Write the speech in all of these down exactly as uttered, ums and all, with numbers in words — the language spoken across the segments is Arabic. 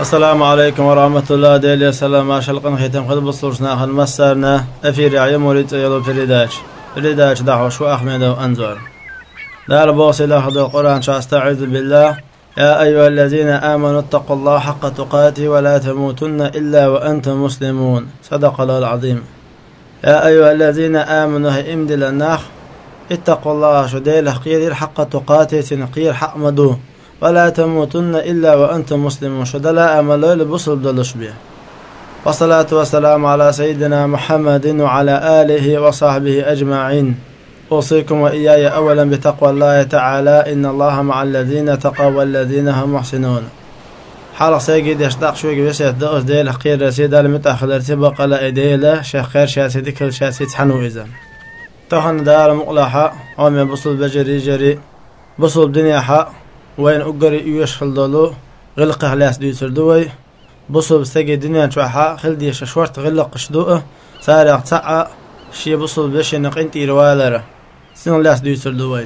السلام عليكم ورحمة الله ديلي السلام ما شلقن ختم خد بصورنا خن مسرنا أفير عيا موريت يلو فريداش فريداش دعوة شو أحمد وأنزور دار بوصل أخذ القرآن شاستعذ بالله يا أيها الذين آمنوا اتقوا الله حق تقاته ولا تموتن إلا وأنتم مسلمون صدق الله العظيم. يا أيها الذين آمنوا امد للناخ اتقوا الله شديل قيل حق تقاته سنقيل حق مدو ولا تموتن إلا وأنتم مسلمون شدلا أملوا لبصل بدلش به. والصلاة والسلام على سيدنا محمد وعلى آله وصحبه أجمعين. أوصيكم وإياي أولا بتقوى الله تعالى إن الله مع الذين تقوا والذين هم محسنون. حلق سيجد يشتاق شوي بيسيت دقس ديل حقير رسيد المتأخر ارتبق على إيديله شيخ خير شاسي كل شاسي تحنو إذن تخن دار مقلحة عمي بصل بجري جري بصل بدنيا حق وين أقري يشخل دولو غلق هلاس ديسر دوي بصل بستجي دنيا شوحة خلدي ششورت غلق شدوء سارع تسعى شي بصل بشي نقنتي روالره سن لاس ديسر دوي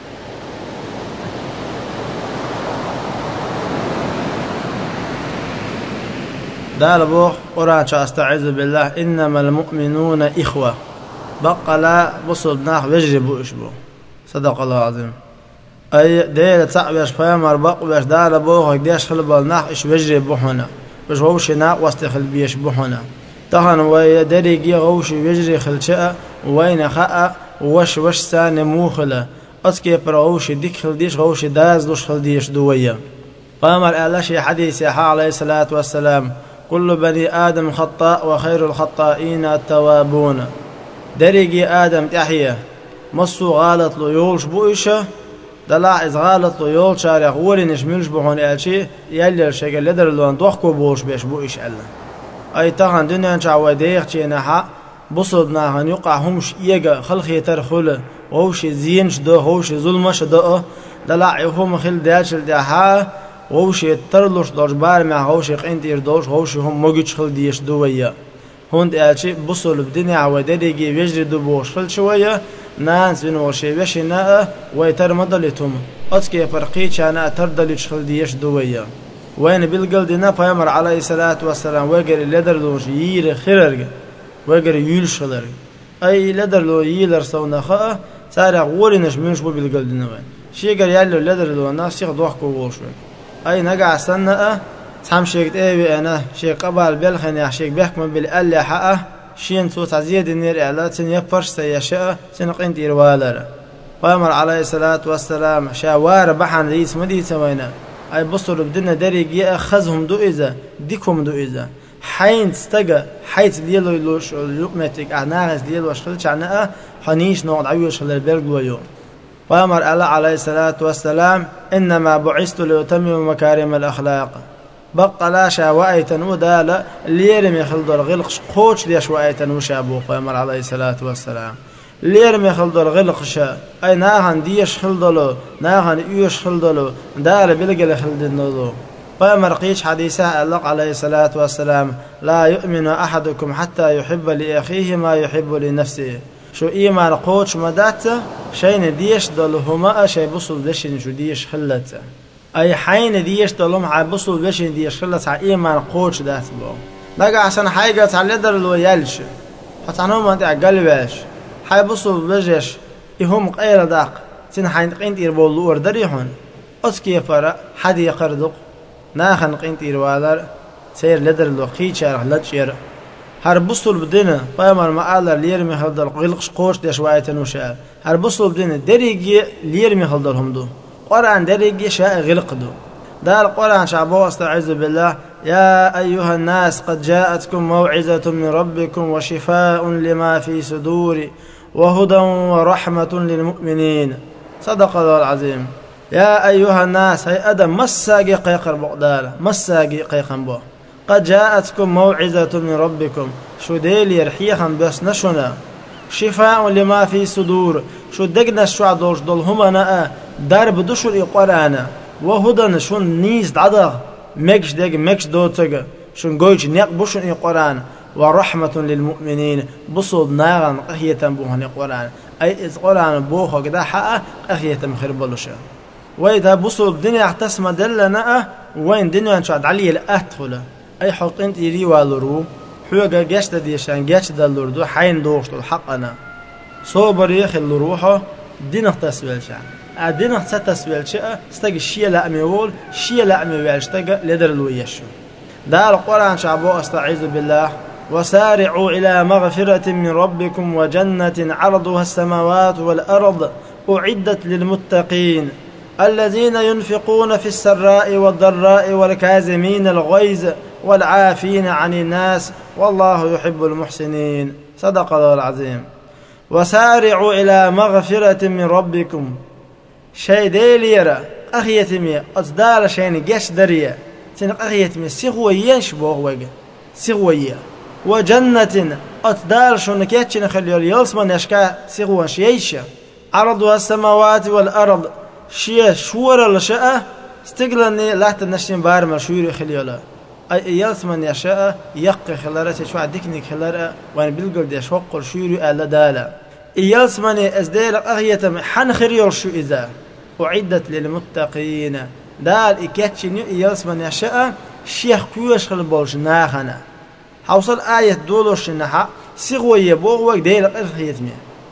دال بوخ قرآن أستعذ بالله إنما المؤمنون إخوة بقى لا بصل بناخ بيجربوا إشبو صدق الله العظيم. أي ديل تعبيش فيامر بق بيش دال بوخ ديش خلب الناخ إش بيجربوا هنا بيش غوش ناق واستخل بيشبو هنا تهن وي دريجي غوش بيجري خلشاء وين خاء وش وش سان موخلة أسكي برغوش ديك خل ديش غوش داز دوش خل ديش دوية فيامر أعلاشي حديث عليه الصلاة والسلام كل بني آدم خطاء وخير الخطائين التوابون. دريجي آدم تحية مصو غالط له يولش بوئشة دلاع إز غالط له يول شارع غوري نشملش بحون إلشي يلي الشيء لدر لون دوخكو بوش بيش بوئش ألا أي تغن دنيا نشعوه ديخ چي نحا بصد ناهن يقع همش إيجا خلخي ترخل وهوش زينش دو هوش ظلمش دو دلاع يفهم خل دالش الدحا ووش ترلوش دوش بار مع ووش قنتير دوش ووش هم موجش خل ديش دوية هند أشي بصل بدنيا ودريجي بيجري دبوش خل شوية ناس بين وشي بيش ناء ويتر مضلتهم أسكي فرقيتش أنا تردلش خل ديش دوية وين بالقلد نفهم عليه الصلاة والسلام وجر اللدر دوش يير خيرج وجر يولش خيرج أي لدر لو ييلر صونا خاء سارع غورينش منش بو بالقلد نوين شيء قال يالله لدر لو الناس ياخد وحكو ووش أي نجع سنة تحم شيك إيه أنا شيك قبل بالخني شيك بيحكم بالألة حقه شين صوت عزيز النير إعلات سن يفرش سيشاء سنقين تيروالر فأمر عليه الصلاة والسلام شاوار بحن رئيس مدينة وينا أي بصر بدنا دريج يأخذهم دو إذا ديكم دو إذا حين تستجا حيث ديالو يلوش يقمتك أعناس ديالو أشخلش عنها حنيش نقعد عيوش خلال البرد ويوم. فأمر الله عليه الصلاة والسلام إنما بعثت لأتمم مكارم الأخلاق بقى لا شاوائتا ودالا ليرمي خلدر غلقش قوش ليش وائتا وشابو. فأمر عليه الصلاة والسلام ليرمي خلدر غلقش أي ناهن ديش خلدلو ناهن إيش خلدلو دالا بلقل خلدنو. فأمر قيش حديثة الله عليه الصلاة والسلام لا يؤمن أحدكم حتى يحب لأخيه ما يحب لنفسه. شو إيمان قوتش مداته شين ديش دلهما شي بصل بشين شو ديش خلته أي حين ديش دلهم ع بصل بشين ديش خلت ع إيمان قوتش دات بو لقى عشان حاجة على لدر لو يلش حتى عنهم أنت عقلباش حي بصل بجش يهم غير داق سن حين قينت يربول لور دريحون أسكي فرق حد يقردق ناخن قينت يروالر سير لدر لو خيشار لتشير هر بصل بدنا فأمر ما قال ليرمي خلدر غلقش قوش ديش وايتن وشاء هر بصل بدنا دريجي ليرمي خلدرهم دو قرآن دريجي شاء غلق دو دار القرآن شعبه استعذ بالله يا أيها الناس قد جاءتكم موعظة من ربكم وشفاء لما في صدور وهدى ورحمة للمؤمنين صدق الله العظيم. يا أيها الناس هي أدم مساقي قيقر بقدالة مساقي قيقن بو قد جاءتكم موعظة من ربكم شو ديلي رحيخا بس نشنا شفاء لما في صدور شو دقنا شو عدوش دولهما ناء درب دشر إقرانا وهدى شو نيز دعضغ مكش دق مكش دوتغ شو نقويش نيق بشن إقرانا ورحمة للمؤمنين بصد ناغا قهية بوهن إقرانا أي إز قرانا بوخو قدا حقا قهية مخير بلوشا وإذا بصوا الدنيا احتسم دلنا وين دنيا انشاد علي الأدخل أي حق انت يري والرو حوجا جشت ديشان جشت دلوردو حين دوشت الحقنا صوبر يخل روحه دين احتسبل شان الدين احتسبل شيء استجي شيء لا ميول شيء لا ميول استجي لدر الويشو ده القرآن شعبو استعيذ بالله وسارعوا إلى مغفرة من ربكم وجنة عرضها السماوات والأرض أعدت للمتقين الذين ينفقون في السراء والضراء والكاظمين الغيظ والعافين عن الناس والله يحب المحسنين. صدق الله العظيم. وسارعوا إلى مغفرة من ربكم شيء ديليرا أخيتمي أصدار شيء جش دريا تنق أخيتمي سيغويا شبوه وجه سيغويا وجنة أصدار شون كيتشن خليل يلسمن يشكا سيغوان شيشة عرضها السماوات والأرض شيء شور لشاء استقلني لحت النشين بارم شوري خليلا أي يلسمن يشاء يق خلارة شو عدكني خلارة وأنا بالقول ديش وقر شوري ألا دالا يلسمن أزديل أخيتم حن خريل شو إذا أعدت للمتقين دال إكيتشن يلسمن يشاء شيخ كويش خلبولش ناخنا حوصل آية دولوش نحا سيغوية بوغوك ديل أخيتمي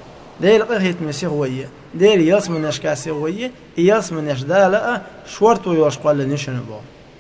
ديل أخيتمي سيغوية ديل يلسمن يشكا سيغوية يلسمن يشدالا شورتو يوشقال نشنبو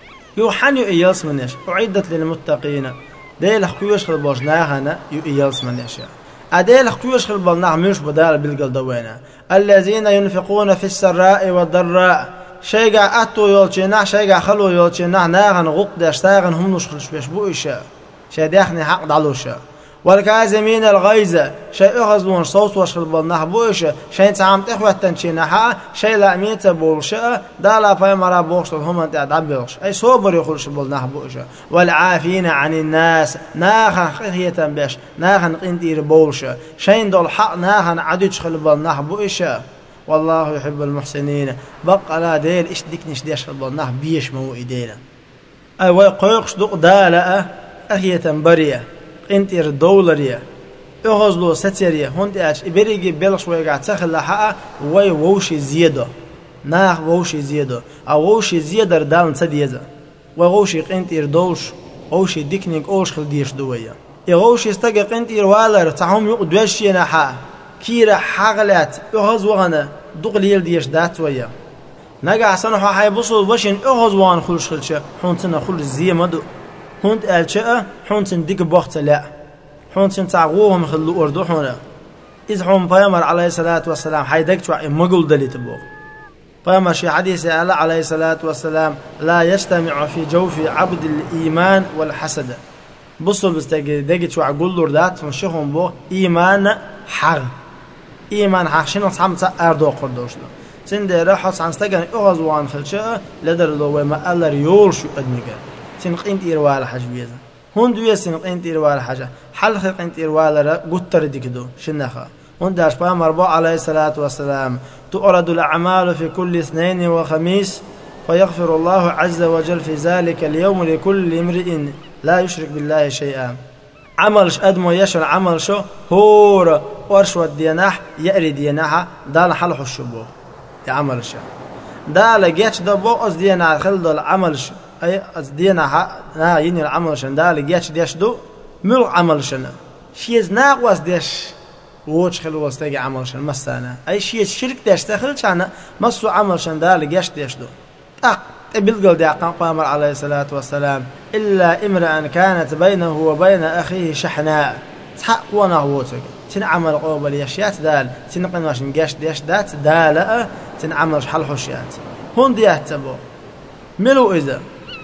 يوحن يلسمن يش أعدت للمتقين ديل كويش خلبولش ناخنا يلسمن يشاء أديل خويش خلبال نعمش بدال بالقل دوينا الذين ينفقون في السراء والضراء شيء أتو يولشنا شيء خلو يولشنا ناغن غق داشتاغن هم نشخلش بيش بويشا شيء داخني حق دعلوشا والكاظمين الغيظ شيء أخذون صوت وشخلبال نحبويشا شيء تعام تخوة تنشينا حا شيء لا ميتا بولشا دالا فايمارا بوشت هم انت عدبوش أي صوبر يخلش بول نحبويشا والعافين عن الناس ناخن خيتا بيش ناخن قندير بولشا شيء دول حق ناخن عدوش خلبال نحبويشا والله يحب المحسنين بقى لا ديل إيش ديكنش ديش خلبال نحب بيش مو إيدينا أي ويقويقش دوق دالا أخيتا بريا انتير دولاريا اغزلو ستيريا هوند اش ابريجي بلش ويقع تخل حقا وي ووشي زيادة ناخ ووشي زيادة او ووشي زيادة ردان سديزة ووشي قنتير دوش ووشي ديكنيك اوش خل ديش دويا اغوشي استقى قنتير والر تعهم يقدوشي نحا كيرا حاغلات اغز وغنا دقليل ديش دات ويا نقع سنحا حيبصل وشين اغز وان خلش خلشة حونتنا خلش زي مدو هند ألشاء حونتن ديك بوقت لا حونتن تعقوهم خلوا أردو حونا إذ حوم بيامر عليه الصلاة والسلام حيدك شو مقول دليت بوق بيامر شي حديث على عليه الصلاة والسلام لا يجتمع في جوف عبد الإيمان والحسد بصوا بستجي دقت شو عقول لردات من شيخهم بو إيمان حر إيمان حر شنو صحم أردو قردوش له سندير حص عن استجن أغزوان خلشاء لدر لو ما ألا ريول شو أدمجه سنقين تيروال حاجة بيزا هون دوية سنقين تيروال حاجة حلقة قين تيروال را قطر ديكدو شنخا هون داش بام أربعة عليه الصلاة والسلام تؤرد الأعمال في كل اثنين وخميس فيغفر الله عز وجل في ذلك اليوم لكل امرئ لا يشرك بالله شيئا عملش أدمو يشل عمل شو هور ورشوة ديناح يأري ديناحا دال حلح الشبو يعمل شو دال جيتش دبو أز دينا خلد العمل شو أي أصدينا ها نا يني العمل شن دال جيش ديش دو مل عمل شن شيء ناقص ديش ووش خلوا استجي عمل شن مسانا أي شيء شرك ديش دخل شان مسوا عمل شن دال جيش ديش دو أق بالقول دي عقام قامر عليه الصلاة والسلام إلا امرأ كانت بينه وبين أخيه شحناء تحق ونهوتك تنعمل قوبل يشيات دال تنقن واشن جيش ديش دات دال تنعمل حل حشيات هون ديهتبو ملو إذا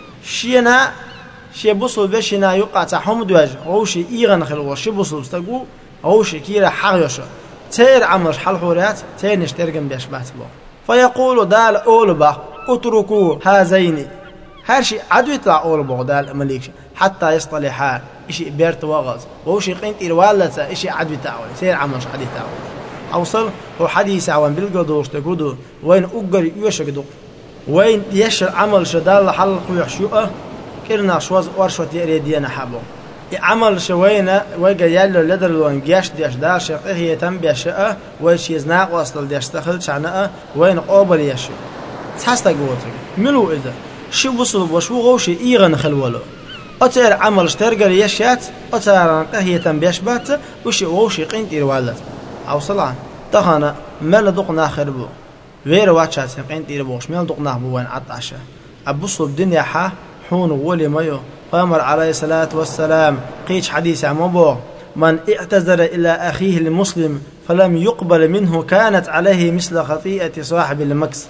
شينا شي بوصل بشنا يقع تحوم دواج أو شي إيغان خلوه شي بوصل بستقو أو شي كيرا حغيوش تير عمرش حل حوريات تير نشترقن بيشبهت بو فيقول دال أولبا اتركوا هذين هرشي عدو يطلع أولبا دال مليكش حتى يصطلحا إشي بيرت وغز أو شي قينت إروالتا إشي عدو يتعوي تير عمرش عدو يتعوي أوصل هو حديث عوان بالقدوش تقودو وين أقر يوشك وين يشر عمل شدال حلق ويحشوه كرنا شواز ورشوت يريدينا حبو عمل شوينا ويجا يالو لدر لون جاش ديش دار شقه هي تم بيشقه ويش يزناق وصل ديش دخل شعنقه وين قوبل يشو تحستق وتر ملو إذا شو بصل وشو غوشي إيغن خلولو أتر عمل شترجر يشات أتر قهية بيشبات وش غوشي قنت إروالت أو صلاة تخانا مال دقنا خربو غير واتشات قنت إربوش مال دقنا بوين عطاشة أبصل الدنيا حا حون ولي مايو فامر عليه الصلاة والسلام قيش حديث عمبو من اعتذر إلى أخيه المسلم فلم يقبل منه كانت عليه مثل خطيئة صاحب المكس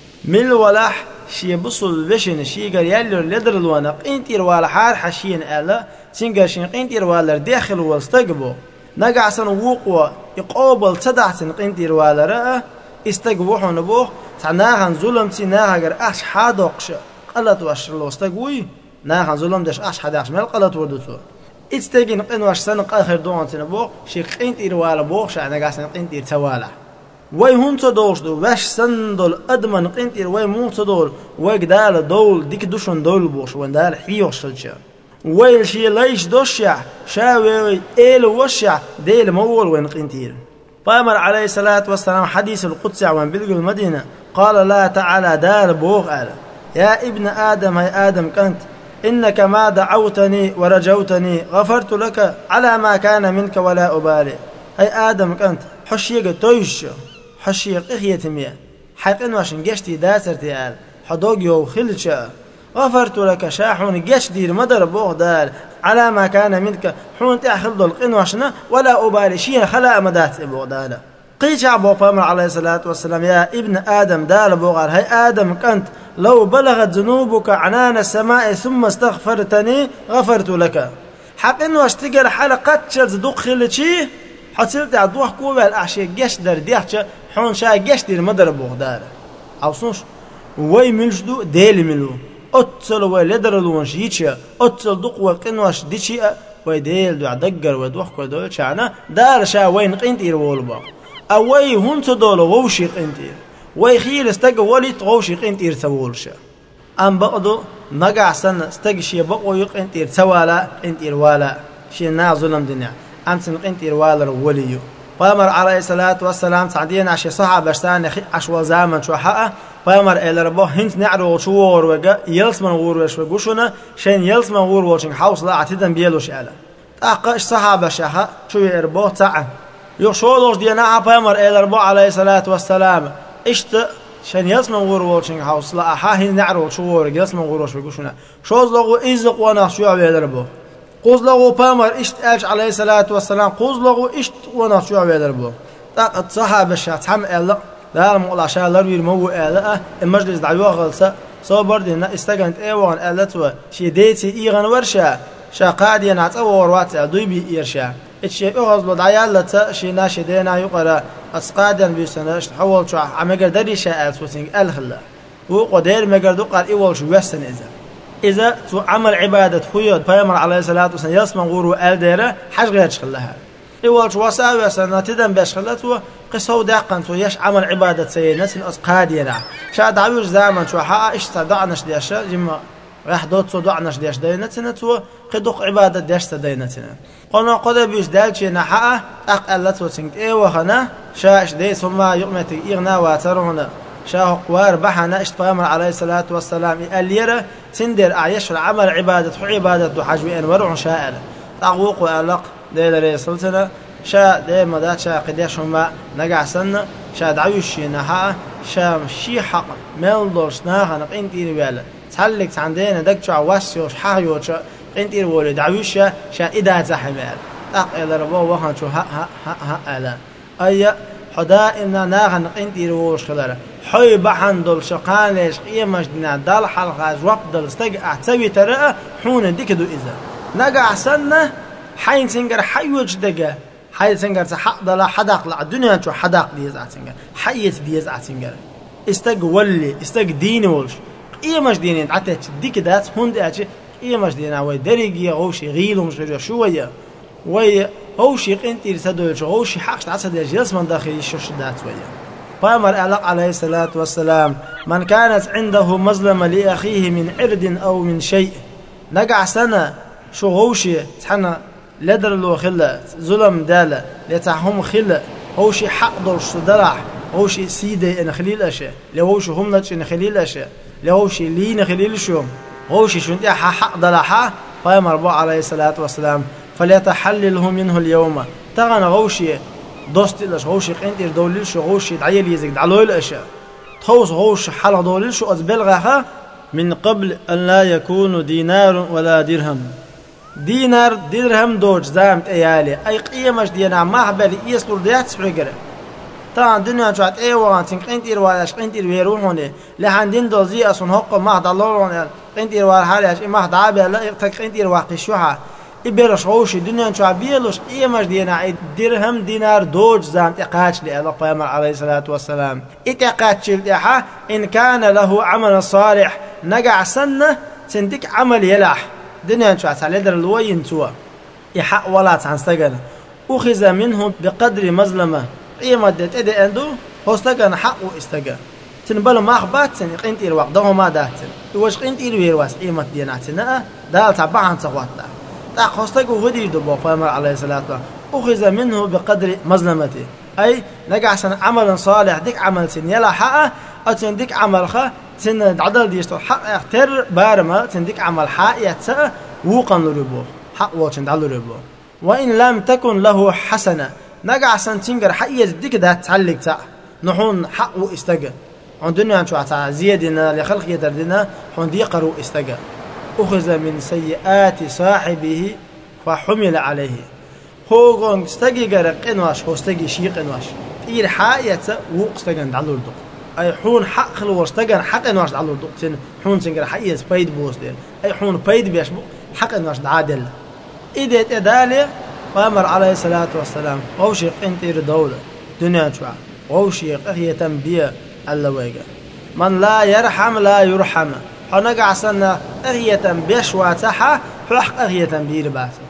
من ولاح شي بصل بشن شي قال يالر لدر الوانا قينتير والا حار حشين آلا سنقر شين قينتير والا داخل واستقبو نقع سن وقوة يقابل تدعسن قينتير والا رأى استقبوحو نبوه تعناغن ظلم تي ناغر أش حادوقش قلت واش لو استقوي ناغن ظلم داش أش حادوقش مال قلت وردوتو استقين قين واش سن قاخر دوان تنبوه شي قينتير والا بوه شا نقع سن قينتير توالا وي هونت دوش دو واش سندول ادمن قنتير وي مونت دول وي قدال دول ديك دوشن دول بوش وين دال حيوشلچا وي شي ليش دوشع شاوي ال وشع ديل مول وين قنتير فامر عليه الصلاه والسلام حديث القدس عن بلغ المدينه قال لا تعالى دار بوغ قال يا ابن ادم يا ادم كنت انك ما دعوتني ورجوتني غفرت لك على ما كان منك ولا ابالي اي ادم كنت حشيق تويش حشيق إخيتمية حقن واشن جشتي داسرتي آل حدوق يو خلشا غفرت لك شاحون جش دير مدر بوغ دال على ما كان منك حون تأخذ دول قنواشنا ولا أبالي شيء خلا مدات بوغ دال قيش عبو فامر عليه الصلاة والسلام يا ابن آدم دال بوغال هاي آدم كنت لو بلغت ذنوبك عنان السماء ثم استغفرتني غفرت لك حقن واش تقر حلقات شرز دوق خلشي حصلت عدوح كوبا الأعشى جش در ديحشة حون شا جش دير مدر بوغدار أو صنش وي ملجدو ديل ملو أتصل ولدر لونش يتشا أتصل دق وقنواش ديشيا وي ديل دو عدقر ودوح كودول شانا دار شا وين قنتير وولبا أو وي هونت دولو ووشي قنتير وي خيل استق ولي تغوشي قنتير سوولشا أم بقدو نقع سنة استق شي بقو يقنتير سوالا قنتير والا شي نا ظلم دنيا أمسن قنتير والا وليو فامر عليه الصلاة والسلام تعدين عشي صحابة شتان عشوا زامن شو حقه فامر إلى ربه هنت نعرو شوور وجا يلس من غور وش وجوشنا شين يلس من غور وشين حوص لا عتيدا بيلوش على تأقش صحابة شها شو يربو تعن يشولوش دينا فامر إلى ربه عليه الصلاة والسلام إشت شين يلس من غور وشين حوص لا حاهن نعرو شوور يلس من غور وش وجوشنا شوز لغو إزق وانا شو على ربه قوز لغو بامر إشت أج عليه الصلاة والسلام قوز لغو إشت وانا شو على ربه تأقد صحابة شها تحم إلا لا مقول عشان لا يرمو مو إلا المجلس دعوة غلسة صبر دينا استجنت إيوان إلتوا شي ديتي إيغان ورشة شا قاعد نعتبر وات دوبي إيرشة الشيء أغلب دعيال لتا شي ناشي دينا يقرأ أسقادا بيسناش تحول شو عمجر دري شاء سوسين الخلا وقدر مجر دقر إيوال شو يسن إذا إذا تو عمل عبادة خيود فيمر عليه الصلاة والسلام يسمع غورو الديرة حاج غير شخلها إيوال شو وساوي سنة تدم بشخلته قصو داقن تو يش عمل عبادة سيد نسن أسقاد ينع شا دعوش زامن شو حقا إيش تدعنش ديشا جمع راح دوت سو دعنش ديش دينتنا تو قدوق عبادة ديش تدينتنا قلنا قد بيش دالشي نحقا أقلت وسنك إيه وخنا شاش دي ثم يقمتك إغنا واترهنا شاه قوار بحنا اشتفامر عليه الصلاة والسلام اليرة تندر أعيش العمل عبادة عبادة حجم أنور شائل تغوق وألق ديل ريسلتنا شا دي مدات شا قديش هما نقع سنة شا دعوشي نحا شا شي حق ميلدورش ناها نقينتير ويالا تحلق عندنا دكتشع واسيوش حايوش قينتير ويالا دعوشا شا إدا زحمال أق إلى ربو وخان شو ها ها ها ها ألا أي حدا إنا ناها نقينتير ويش خلال حي بحن دول شقان ليش قيمش دينا دال حلقة جواب دل استقع تسوي ترى حون ديكدو إذا نقع سنة حين سنجر حيوش دقا حي سنجر تحق دلا حداق لا الدنيا شو حداق ديز عسنجر حيت ديز عسنجر استق ولي استق ديني ولش قيمش ديني عتت ديك دات هند أشي قيمش دينا وي درجي غوشي غيلو مش غير شوية وي غوشي قنتي رسدو شو غوشي حقش عسد يجلس من داخل الشوش دات ويا فامر أعلق عليه الصلاة والسلام من كانت عنده مظلمة لأخيه من عرض أو من شيء نقع سنة شو غوشي تحنا لدر له خلة ظلم دالة لتعهم خلة غوشي حق دور شو درح غوشي سيدة إن خليل أشياء لغوشي هملتش إن خليل أشياء لغوشي لين خليل شوم غوشي شنت إحا حق دلحا قام ربو عليه الصلاة والسلام فليتحلله منه اليوم تغنى غوشي دوست إلاش غوشي قنتير دوليل شو غوشي دعيل يزيك دعلوه الأشياء تخوص غوش حلق دوليل شو أزبلغها من قبل أن لا يكون دينار ولا درهم دينار درهم دوج زامت ايالي اي قيمش دينا ما بالي يسلور ديات سبريغر طبعا دنيا شوات اي وان تن قنتير والاش قنتير ويروحوني لحندين دوزي اصن حق ما دلورون قنتير وال حالش ما دعابه لا تك قنتير واقي شوها يبرش غوش دنيا شو بيلوش قيمش دينا درهم دينار دوج زامت اقاش لي الله قيامه عليه الصلاه والسلام اتقاتش الدحا ان كان له عمل صالح نقع سنه تندك عمل يلح دنيا شو عسالدر الوين توا يحق ولا تنستجن أخذ منه بقدر مظلمة قيمة تدي عنده هستجن حق واستجن تنبل ما خبات سن قنتير وقته ما داتن يوش قنتير ويرواس قيمة ديناتنا دال تبع عن سقوطنا تاق هستجو غدي دبوا فمر عليه الصلاة والسلام أخذ منه بقدر مظلمته أي نجع سن عمل صالح ديك عمل سن يلا حقه أو تنديك عمل خا تن عدل ديشتو حق اختر بارما تنديك عمل حق يتسأ وقن لربو حق واتن دعلو ربو وإن لم تكن له حسنة نجع سنتينجر حق يزديك ده تعلق تاع نحون حق واستجا عندنا شو عتا زيادنا لخلق يدردنا حون ديقروا استجا أخذ من سيئات صاحبه فحمل عليه هو قن استجي جرق إنواش هو استجي شيق إنواش إير حق يتسأ وق استجن دعلو ردو أي حون حق خلو استجن حق إنواش دعلو ردو تن حون سنجر حق يز بيد بوس دين أي حون بيد بيشبو حق إنواش دعادل إذا تدالي قامر عليه الصلاة والسلام غوشيق انتير دولة دنيا شوع غوشيق أخي تنبيه اللويقة من لا يرحم لا يرحم حنقع سنة أخي تنبيه شواتها حلق أخي تنبيه رباسه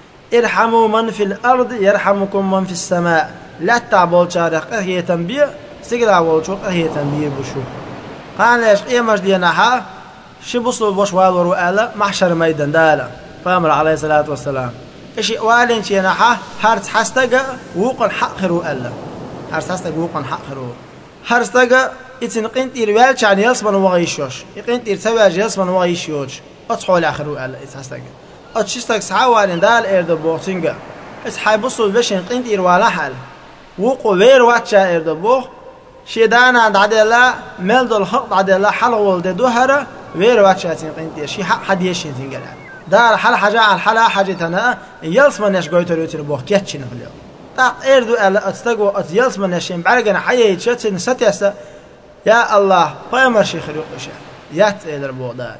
ارحموا من في الأرض يرحمكم من في السماء لا تعبول شارق أخي تنبيه سيقرأ والشوق أخي تنبيه بشوق قال ليش إيه مجدينها شبصوا بوشوال ورؤالة محشر ميدان دالا فامر عليه الصلاة والسلام إشي والين شي نحا هارت حستجا وقن حق خرو ألا هارت حستجا وقن حق خرو هارستجا إتنقين تيروال شان يلسمن وغيشوش يقين تير سواج يلسمن وغيشوش أتصحوا لآخرو ألا إتحستجا أتشستك سحوالين دال إرد بوغتينجا إتحاي بصوا بشين قين تيروالا حال وقو وير واتشا إرد بوغ شيدانا عند عدلا ملد الحق عدلا حلو دو هرا وير واتشا تنقين تير شي حق حد يشين تنقل دار حل حاجة عن حلا حاجتنا يلس من يش قوي تروتر بوه كيتشين في اليوم تاق إردو ألا أتستقو أت يلس من يشين بعرقنا حياة يتشتن ستيسا يا الله قيمر شي خريق إشي يات إلر بوه دار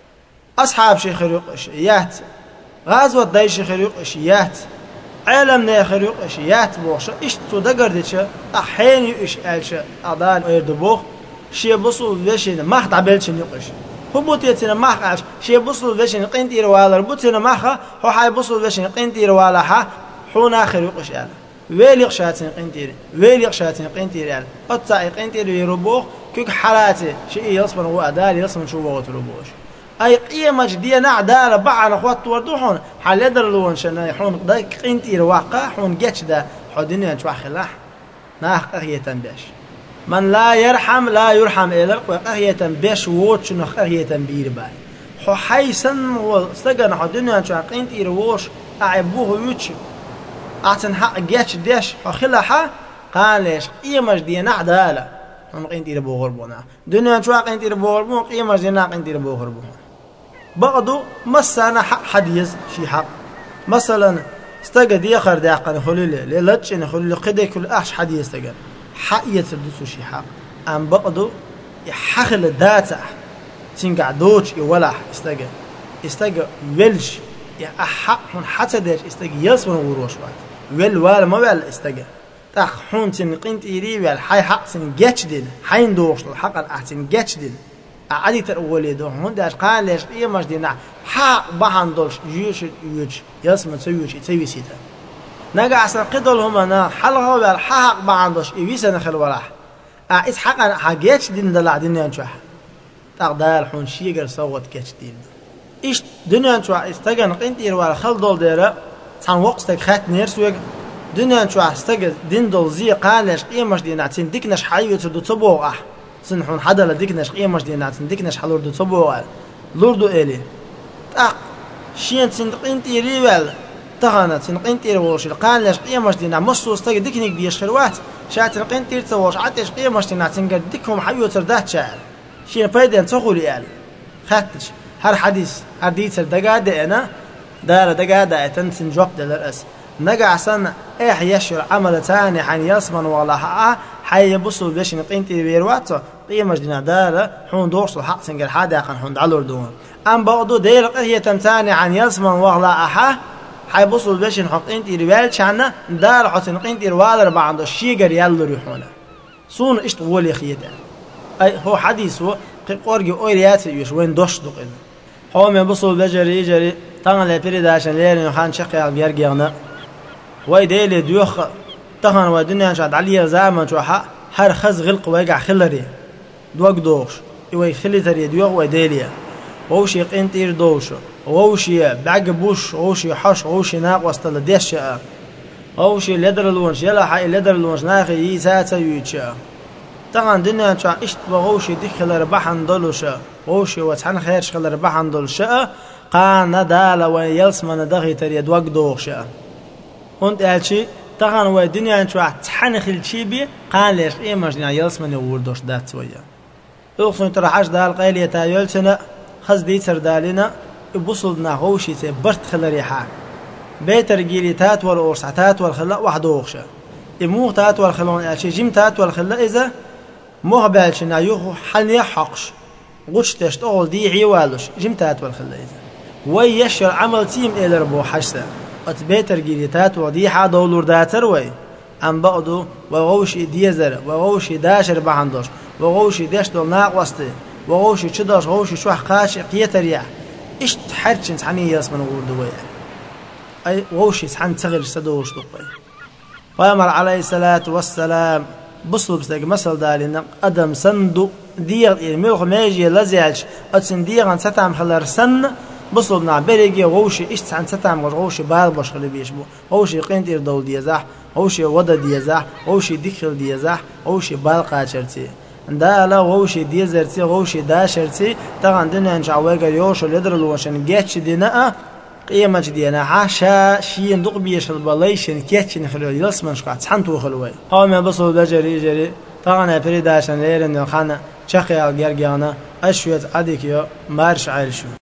أصحاب شي خريق إشي يات غازوة داي شي خريق إشي يات عالمنا خريق إشي يات بوخش إش تدقر ديش أحياني إش ألش أدار إردو بوه شي بصو بيشين ما خد عبالشين يقش هو بوتيتنا ماخ شيء بوصل بشين قنتير والا بوتينا ماخا هو حي بوصل بشين قنتير والا ح حون آخر يقش يعني ويلي قشاتين قنتير ويلي قشاتين قنتير يعني أتاي قنتير يربوخ كيك حالاتي شيء يصبر هو أدار يصبر شو بوت ربوش أي قيمة جدية نعدار بعنا أخوات وردوحون حال يدر لون شنا حون ضيق قنتير واقع حون جتش ده حدني نشوح خلاح ناخ أخيه تنبش من لا يرحم لا يرحم إلى أخيه تنبش ووتش نخ أخيه تنبير باي حو حيسن واستجن حدني نشوح قنتير ووش أعبوه يوتش أعتن حق جتش دش خلاها قال ليش قيمة جدية نعدار هم قنتير بوغربونا دنيا نشوح قنتير بوغربون قيمة جدية قنتير بوغربون بعضو مسانا حق حديث شي حق مثلا استجد يخر داقن خليله ليلتش ان خليله قد كل احش حديث استجد حق يتردسو شي حق ام بعضو يحخل داتا تنقع دوج ولا استجد استجد ويلش يا حق من حتى داش استجد يسمن وروش واحد ويل ولا ما ولا استجد تاخ حون تنقنت يري ولا حي حق سن جاتشدين حين دوش الحق الاحسن جاتشدين عادي تقولي ده هون ده قال ليش إيه مش دينا حق بحندلش يوش يوش يسمى تسويش تسوي سيدا نجا أصلا قدرهم أنا حلقة ولا حق بحندلش يويس أنا خل ولا أعيس حق أنا حاجاتش دين دلع دنيا نشوح تقدر حون شيء صوت كاتش دين إيش دنيا نشوح استجن قنت إير ولا خل دول ديرة تان وقت تك خات نيرس ويج دنيا شو أستجد دين دول زي قالش قيمش دينا تين ديكنش حيو تدو تبوه أح سنحون حدا لديكنش قيمش دينا تين ديكنش حلور دو تبوه لوردو إلي تاق شين تين قنتي ريوال تغنى تين قنتي روش قالش قيمش دينا مصو استجد ديكنك ديش خروات شات قنتي تسوش عتش قيمش دينا تين قد ديكهم حيو تردات شعر شين فايدين تخولي آل خاتش هر حديث هر ديتر دقادة أنا دار دقادة أتنسن جواب دلرأس نجع سنة إيه يشر عمل تاني حين يصمن ولا حقه حي يبصوا بيش نقينتي بيرواتو قيمة جنا دار حون دورس الحق سنجر حدا عن حون دعلور دون أم بعضو دير قهية تمتاني عن يصمن ولا أحا حي يبصوا بيش نقينتي ريال شانا دار حسن قينتي روالر بعض الشيجر يالو ريحونا صون إيش طولي خيدا أي هو حديثه قرقي أوريات يش وين دوش دقين هم يبصوا بجري يجري تانغ لبريد عشان لين يخان شقي بيرجعنا ويديلي ديوخ تهان ودنيا شاد عليا زعما شوحا هر خز غلق ويقع خلري دوق دوش وي خلتري ديوخ ويديلي ووشي قنتير دوش ووشي بعقبوش ووشي حش ووشي ناق وسط الدش ووشي لدر الونش يلا حي لدر الونش ناخي يسات يوتشا تهان دنيا شا اشت ووشي دخل ربحن دولش ووشي وتحن خيرش خل ربحن دولش قان دال ويلسمن دغي تري دوق دوش هون قالشي تغان والدنيا انتو تحن خلشي بي قال ليش ايه مجنع يلسمن يوردوش دات سويا اقصن ترى حاج دال قيلية تايولتنا خز ديتر دالنا بوصلنا غوشي تي برت خلريحا بيتر جيلي تات والأورس تات والخلاء واحد وغشا اموغ تات والخلون قالشي جيم تات والخلاء إذا موغ بالشنا يوخو حل يحقش غوش تشتغل دي عيوالوش جيم تات والخلاء إذا ويشر عمل تيم إلى ربو حشسا أتبيتر جيليتات وضيحة دولور داتر وي أم بعضو وغوشي ديزر وغوشي داشر بحندوش وغوشي داش دول ناق وسطي وغوشي تشداش غوشي شوح قاشي قيتر يح إيش تحرشن سحني ياسمن ورد وي أي غوشي سحن تغير سدوش دقوي فأمر عليه الصلاة والسلام بصل بسك مسل دالي أدم سندو ديغ الملخ ماجي لزيعش أتسن ديغان ستعم خلال سن بصلنا بريجي غوشي إيش عن ستام غوشي باربش خلي بيشبو غوشي قينتير دول ديزاح غوشي ودا ديزاح غوشي ديخل ديزاح غوشي بالقا شرتي دا لا غوشي ديزرتي غوشي داشرتي طبعا دنا نجعوجا يوش لدر الوشن جاتش دينا قيمة دينا حاشا شي ندق بيش البلايشن كاتشن خلو يلسمن شقات حنتو خلوي قام بصل بجري جري طبعا فريداشن ليرن خانه شقي الجرجانا اشويت اديك يو مارش عايشو